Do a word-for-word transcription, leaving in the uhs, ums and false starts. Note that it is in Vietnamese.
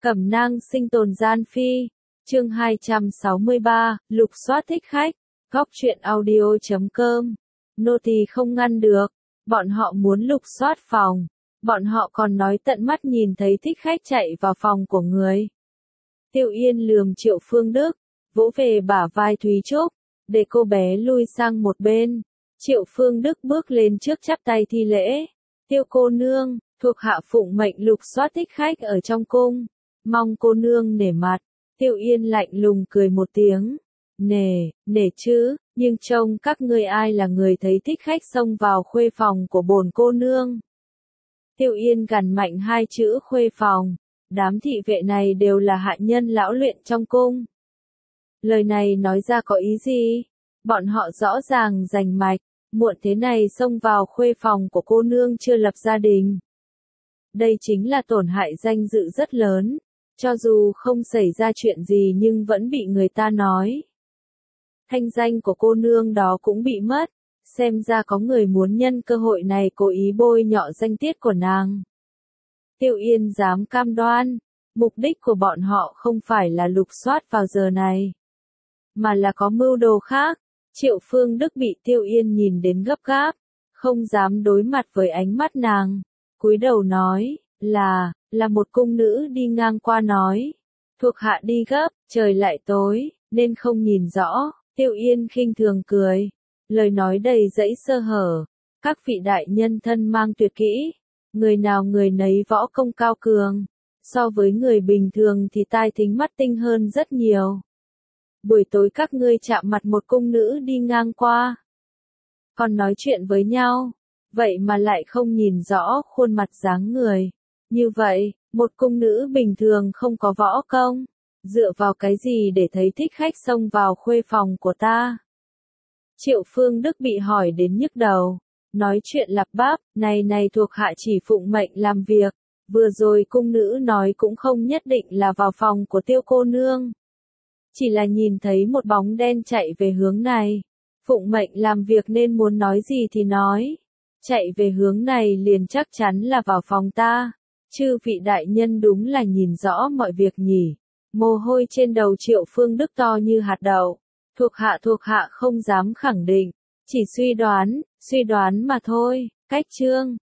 Cẩm nang sinh tồn gian phi. Chương hai trăm sáu mươi ba, lục soát thích khách. Góc truyện audio chấm com. Nô tỳ không ngăn được. Bọn họ muốn lục soát phòng. Bọn họ còn nói tận mắt nhìn thấy thích khách chạy vào phòng của người. Tiêu Yên lườm Triệu Phương Đức, vỗ về bả vai Thúy Trúc, để cô bé lui sang một bên. Triệu Phương Đức bước lên trước chắp tay thi lễ. Tiêu cô nương, thuộc hạ phụng mệnh lục soát thích khách ở trong cung. Mong cô nương nể mặt. Tiêu Yên lạnh lùng cười một tiếng. Nể, nể chứ, nhưng trông các ngươi ai là người thấy thích khách xông vào khuê phòng của bổn cô nương. Tiêu Yên gằn mạnh hai chữ khuê phòng. Đám thị vệ này đều là hạ nhân lão luyện trong cung. Lời này nói ra có ý gì? Bọn họ rõ ràng rành mạch, muộn thế này xông vào khuê phòng của cô nương chưa lập gia đình. Đây chính là tổn hại danh dự rất lớn, cho dù không xảy ra chuyện gì nhưng vẫn bị người ta nói. Thanh danh của cô nương đó cũng bị mất, xem ra có người muốn nhân cơ hội này cố ý bôi nhọ danh tiết của nàng. Tiêu Yên dám cam đoan, mục đích của bọn họ không phải là lục soát vào giờ này, mà là có mưu đồ khác. Triệu Phương Đức bị Tiêu Yên nhìn đến gấp gáp, không dám đối mặt với ánh mắt nàng, cúi đầu nói, là, là một cung nữ đi ngang qua nói, thuộc hạ đi gấp, trời lại tối, nên không nhìn rõ. Tiêu Yên khinh thường cười, lời nói đầy dẫy sơ hở, các vị đại nhân thân mang tuyệt kỹ, người nào người nấy võ công cao cường, so với người bình thường thì tai thính mắt tinh hơn rất nhiều. Buổi tối các ngươi chạm mặt một cung nữ đi ngang qua, còn nói chuyện với nhau, vậy mà lại không nhìn rõ khuôn mặt dáng người. Như vậy, một cung nữ bình thường không có võ công, dựa vào cái gì để thấy thích khách xông vào khuê phòng của ta? Triệu Phương Đức bị hỏi đến nhức đầu, nói chuyện lắp bắp, này này thuộc hạ chỉ phụng mệnh làm việc, vừa rồi cung nữ nói cũng không nhất định là vào phòng của Tiêu cô nương. Chỉ là nhìn thấy một bóng đen chạy về hướng này, phụng mệnh làm việc nên muốn nói gì thì nói, chạy về hướng này liền chắc chắn là vào phòng ta. Chư vị đại nhân đúng là nhìn rõ mọi việc nhỉ. Mồ hôi trên đầu Triệu Phương Đức to như hạt đậu. Thuộc hạ thuộc hạ không dám khẳng định, chỉ suy đoán, suy đoán mà thôi. Cách chương